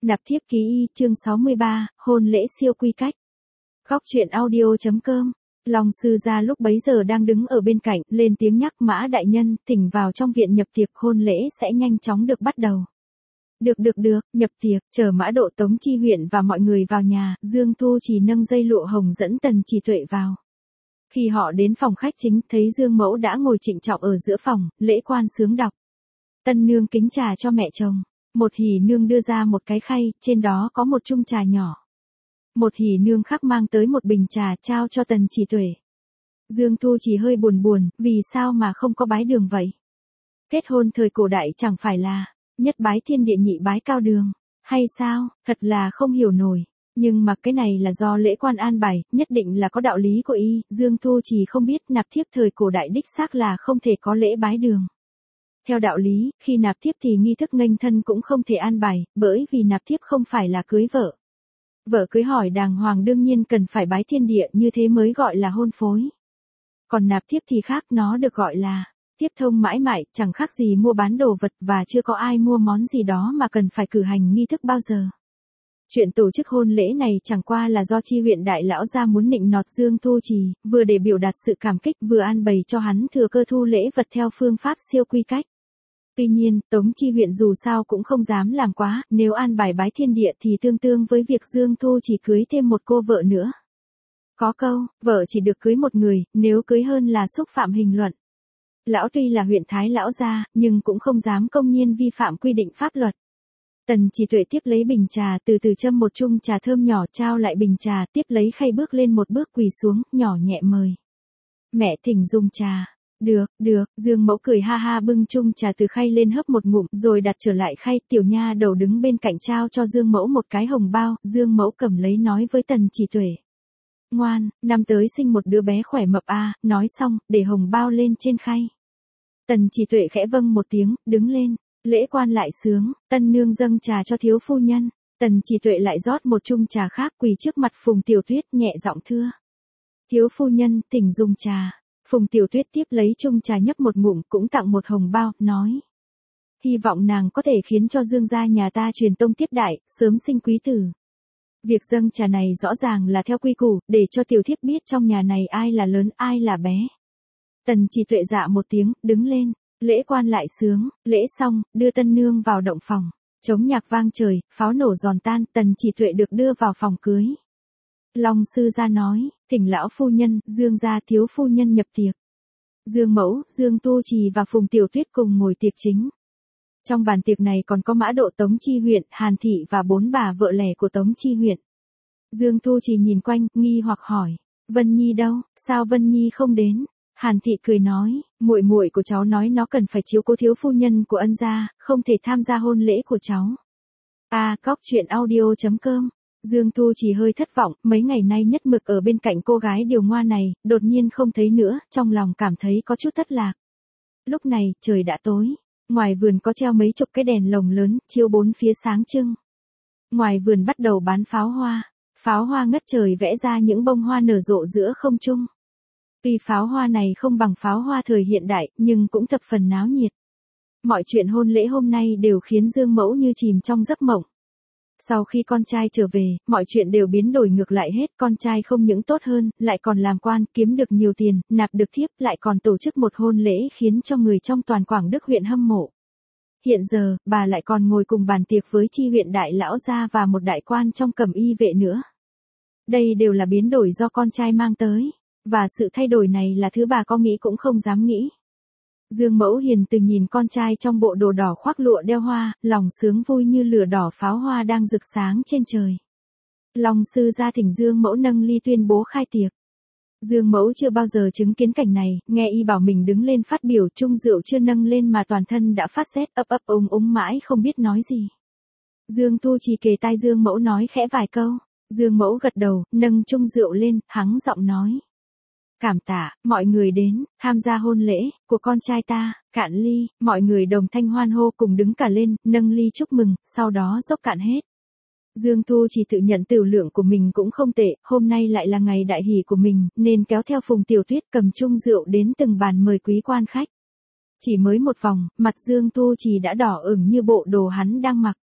Nạp thiếp ký y chương 63, hôn lễ siêu quy cách. Góc truyện audio.com. Long sư gia lúc bấy giờ đang đứng ở bên cạnh, lên tiếng nhắc Mã đại nhân, thỉnh vào trong viện nhập tiệc, hôn lễ sẽ nhanh chóng được bắt đầu. Được, nhập tiệc, chờ Mã Độ, Tống Chi Huyện và mọi người vào nhà, Dương Thu Trì nâng dây lụa hồng dẫn Tần Chỉ Tuệ vào. Khi họ đến phòng khách chính, thấy Dương Mẫu đã ngồi trịnh trọng ở giữa phòng, lễ quan sướng đọc. Tân nương kính trà cho mẹ chồng. Một hỉ nương đưa ra một cái khay, trên đó có một chung trà nhỏ. Một hỉ nương khác mang tới một bình trà trao cho Tần Chỉ Tuệ. Dương Thu chỉ hơi buồn, vì sao mà không có bái đường vậy? Kết hôn thời cổ đại chẳng phải là nhất bái thiên địa nhị bái cao đường, hay sao? Thật là không hiểu nổi. Nhưng mà cái này là do lễ quan an bài, nhất định là có đạo lý của y. Dương Thu chỉ không biết nạp thiếp thời cổ đại đích xác là không thể có lễ bái đường. Theo đạo lý, khi nạp thiếp thì nghi thức nghênh thân cũng không thể an bài, bởi vì nạp thiếp không phải là cưới vợ. Vợ cưới hỏi đàng hoàng đương nhiên cần phải bái thiên địa, như thế mới gọi là hôn phối. Còn nạp thiếp thì khác, nó được gọi là tiếp thông mãi mãi, chẳng khác gì mua bán đồ vật, và chưa có ai mua món gì đó mà cần phải cử hành nghi thức bao giờ. Chuyện tổ chức hôn lễ này chẳng qua là do Chi Huyện đại lão gia muốn nịnh nọt Dương Thu Trì, vừa để biểu đạt sự cảm kích, vừa an bày cho hắn thừa cơ thu lễ vật theo phương pháp siêu quy cách. Tuy nhiên, Tống Chi Huyện dù sao cũng không dám làm quá, nếu an bài bái thiên địa thì tương tương với việc Dương Thu chỉ cưới thêm một cô vợ nữa. Có câu, vợ chỉ được cưới một người, nếu cưới hơn là xúc phạm hình luận. Lão tuy là huyện thái lão gia, nhưng cũng không dám công nhiên vi phạm quy định pháp luật. Tần Chỉ Tuệ tiếp lấy bình trà, từ từ châm một chung trà thơm nhỏ trao lại bình trà, tiếp lấy khay bước lên một bước quỳ xuống, nhỏ nhẹ mời. Mẹ thỉnh dùng trà. Được, Dương Mẫu cười ha ha bưng chung trà từ khay lên hớp một ngụm, rồi đặt trở lại khay. Tiểu nha đầu đứng bên cạnh trao cho Dương Mẫu một cái hồng bao, Dương Mẫu cầm lấy nói với Tần Chỉ Tuệ. Ngoan, năm tới sinh một đứa bé khỏe mập a. Nói xong, để hồng bao lên trên khay. Tần Chỉ Tuệ khẽ vâng một tiếng, đứng lên. Lễ quan lại sướng, tân nương dâng trà cho thiếu phu nhân. Tần Chỉ Tuệ lại rót một chung trà khác, quỳ trước mặt Phùng Tiểu Tuyết, nhẹ giọng thưa. Thiếu phu nhân, thỉnh dùng trà. Phùng Tiểu Tuyết tiếp lấy chung trà nhấp một ngụm, cũng tặng một hồng bao, nói. Hy vọng nàng có thể khiến cho Dương gia nhà ta truyền tông tiếp đại, sớm sinh quý tử. Việc dâng trà này rõ ràng là theo quy củ, để cho tiểu thiếp biết trong nhà này ai là lớn, ai là bé. Tần Chỉ Tuệ dạ một tiếng, đứng lên. Lễ quan lại sướng, lễ xong, đưa tân nương vào động phòng. Trống nhạc vang trời, pháo nổ giòn tan, Tần Chỉ Tuệ được đưa vào phòng cưới. Long sư gia nói, thỉnh lão phu nhân, Dương gia thiếu phu nhân nhập tiệc. Dương Mẫu, Dương Tu Trì và Phùng Tiểu Tuyết cùng ngồi tiệc chính. Trong bàn tiệc này còn có Mã Độ, Tống Chi Huyện, Hàn Thị và 4 bà vợ lẻ của Tống Chi Huyện. Dương Tu Trì nhìn quanh, nghi hoặc hỏi, Vân Nhi đâu, sao Vân Nhi không đến? Hàn Thị cười nói, muội của cháu nói nó cần phải chiếu cố thiếu phu nhân của ân gia, không thể tham gia hôn lễ của cháu. Góc truyện audio.com. Dương Thu chỉ hơi thất vọng, mấy ngày nay nhất mực ở bên cạnh cô gái điều ngoa này, đột nhiên không thấy nữa, trong lòng cảm thấy có chút thất lạc. Lúc này, trời đã tối. Ngoài vườn có treo mấy chục cái đèn lồng lớn, chiếu bốn phía sáng trưng. Ngoài vườn bắt đầu bán pháo hoa ngất trời vẽ ra những bông hoa nở rộ giữa không trung. Tuy pháo hoa này không bằng pháo hoa thời hiện đại, nhưng cũng thập phần náo nhiệt. Mọi chuyện hôn lễ hôm nay đều khiến Dương Mẫu như chìm trong giấc mộng. Sau khi con trai trở về, mọi chuyện đều biến đổi ngược lại hết, con trai không những tốt hơn, lại còn làm quan, kiếm được nhiều tiền, nạp được thiếp, lại còn tổ chức một hôn lễ khiến cho người trong toàn Quảng Đức huyện hâm mộ. Hiện giờ, bà lại còn ngồi cùng bàn tiệc với Chi Huyện đại lão gia và một đại quan trong cẩm y vệ nữa. Đây đều là biến đổi do con trai mang tới, và sự thay đổi này là thứ bà có nghĩ cũng không dám nghĩ. Dương Mẫu hiền từ nhìn con trai trong bộ đồ đỏ khoác lụa đeo hoa, lòng sướng vui như lửa đỏ pháo hoa đang rực sáng trên trời. Long sư gia thỉnh Dương Mẫu nâng ly tuyên bố khai tiệc. Dương Mẫu chưa bao giờ chứng kiến cảnh này, nghe y bảo mình đứng lên phát biểu, chung rượu chưa nâng lên mà toàn thân đã phát rét, ấp úng mãi không biết nói gì. Dương Thu chỉ kề tai Dương Mẫu nói khẽ vài câu. Dương Mẫu gật đầu, nâng chung rượu lên, hắng giọng nói. Cảm tạ, mọi người đến, tham gia hôn lễ của con trai ta, cạn ly, mọi người đồng thanh hoan hô cùng đứng cả lên, nâng ly chúc mừng, sau đó dốc cạn hết. Dương Thu chỉ tự nhận tửu lượng của mình cũng không tệ, hôm nay lại là ngày đại hỷ của mình, nên kéo theo Phùng Tiểu Tuyết cầm chung rượu đến từng bàn mời quý quan khách. Chỉ mới một vòng, mặt Dương Thu chỉ đã đỏ ửng như bộ đồ hắn đang mặc.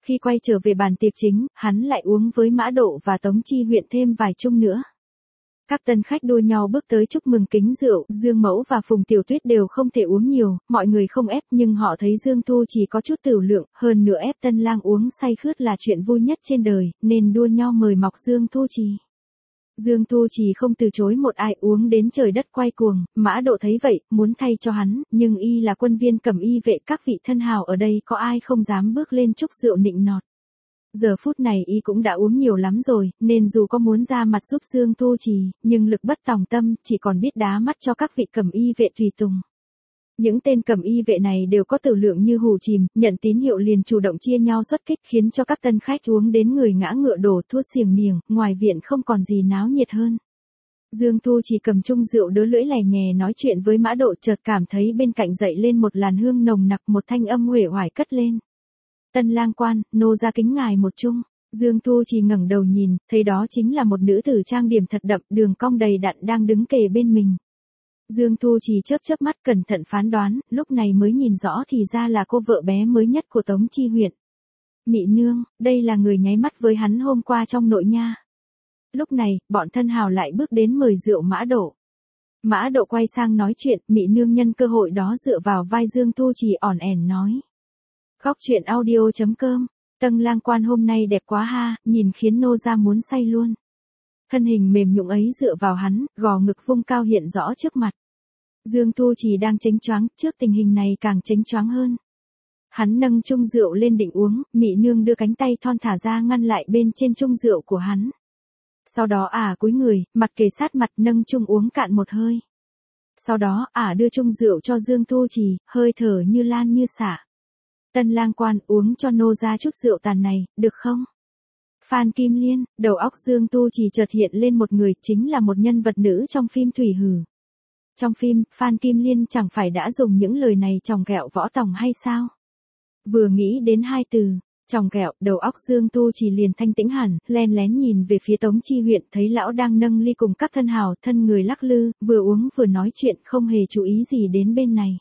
Khi quay trở về bàn tiệc chính, hắn lại uống với Mã Độ và Tống Chi Huyện thêm vài chung nữa. Các tân khách đua nhau bước tới chúc mừng kính rượu, Dương Mẫu và Phùng Tiểu Tuyết đều không thể uống nhiều, mọi người không ép nhưng họ thấy Dương Thu Trì có chút tửu lượng, hơn nữa ép tân lang uống say khướt là chuyện vui nhất trên đời, nên đua nhau mời mọc Dương Thu Trì. Dương Thu Trì không từ chối một ai, uống đến trời đất quay cuồng, Mã Độ thấy vậy, muốn thay cho hắn, nhưng y là quân viên cẩm y vệ, các vị thân hào ở đây có ai không dám bước lên chúc rượu nịnh nọt. Giờ phút này y cũng đã uống nhiều lắm rồi, nên dù có muốn ra mặt giúp Dương Thu Trì, nhưng lực bất tòng tâm, chỉ còn biết đá mắt cho các vị cẩm y vệ tùy tùng. Những tên cẩm y vệ này đều có tử lượng như hù chìm, nhận tín hiệu liền chủ động chia nhau xuất kích, khiến cho các tân khách uống đến người ngã ngựa đổ, thua xiềng niềng, ngoài viện không còn gì náo nhiệt hơn. Dương Thu Trì cầm chung rượu đớ lưỡi lè nhè nói chuyện với Mã Độ, chợt cảm thấy bên cạnh dậy lên một làn hương nồng nặc, một thanh âm uể oải cất lên. Tân lang quan, nô ra kính ngài một chung. Dương Thu Trì ngẩng đầu nhìn, thấy đó chính là một nữ tử trang điểm thật đậm, đường cong đầy đặn đang đứng kề bên mình. Dương Thu Trì chớp chớp mắt cẩn thận phán đoán, lúc này mới nhìn rõ thì ra là cô vợ bé mới nhất của Tống Chi Huyện. Mị nương, đây là người nháy mắt với hắn hôm qua trong nội nha. Lúc này, bọn thân hào lại bước đến mời rượu Mã Độ. Mã Độ quay sang nói chuyện, Mị nương nhân cơ hội đó dựa vào vai Dương Thu Trì ỏn ẻn nói. Góc truyện audio.com, Tân lang quan hôm nay đẹp quá ha, nhìn khiến nô ra muốn say luôn. Thân hình mềm nhũn ấy dựa vào hắn, gò ngực vung cao hiện rõ trước mặt. Dương Thu Trì đang chánh choáng, trước tình hình này càng chánh choáng hơn. Hắn nâng chung rượu lên định uống, Mị nương đưa cánh tay thon thả ra ngăn lại bên trên chung rượu của hắn. Sau đó cúi người, mặt kề sát mặt nâng chung uống cạn một hơi. Sau đó đưa chung rượu cho Dương Thu Trì, hơi thở như lan như xả. Tân lang quan, uống cho nô ra chút rượu tàn này, được không? Phan Kim Liên, đầu óc Dương Thu Trì chợt hiện lên một người, chính là một nhân vật nữ trong phim Thủy Hử. Trong phim, Phan Kim Liên chẳng phải đã dùng những lời này chòng ghẹo Võ Tòng hay sao? Vừa nghĩ đến hai từ, chòng ghẹo, đầu óc Dương Thu Trì liền thanh tĩnh hẳn, len lén nhìn về phía Tống Chi Huyện, thấy lão đang nâng ly cùng các thân hào, thân người lắc lư, vừa uống vừa nói chuyện, không hề chú ý gì đến bên này.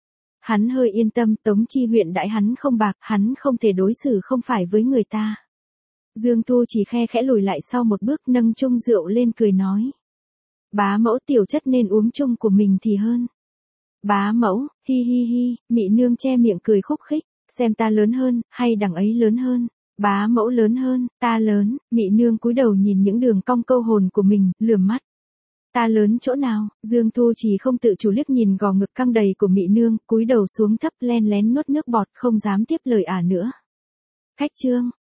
Hắn hơi yên tâm, Tống Chi Huyện đãi hắn không bạc, hắn không thể đối xử không phải với người ta. Dương Thu Trì khe khẽ lùi lại sau một bước, nâng chung rượu lên cười nói. Bá mẫu tiểu chất nên uống chung của mình thì hơn. Bá mẫu, hi hi hi, Mị nương che miệng cười khúc khích, xem ta lớn hơn, hay đằng ấy lớn hơn. Bá mẫu lớn hơn, ta lớn, Mị nương cúi đầu nhìn những đường cong câu hồn của mình, lườm mắt. Ta lớn chỗ nào? Dương Thu Trì không tự chủ liếc nhìn gò ngực căng đầy của Mị nương, cúi đầu xuống thấp len lén nuốt nước bọt, không dám tiếp lời nữa. Khách trương,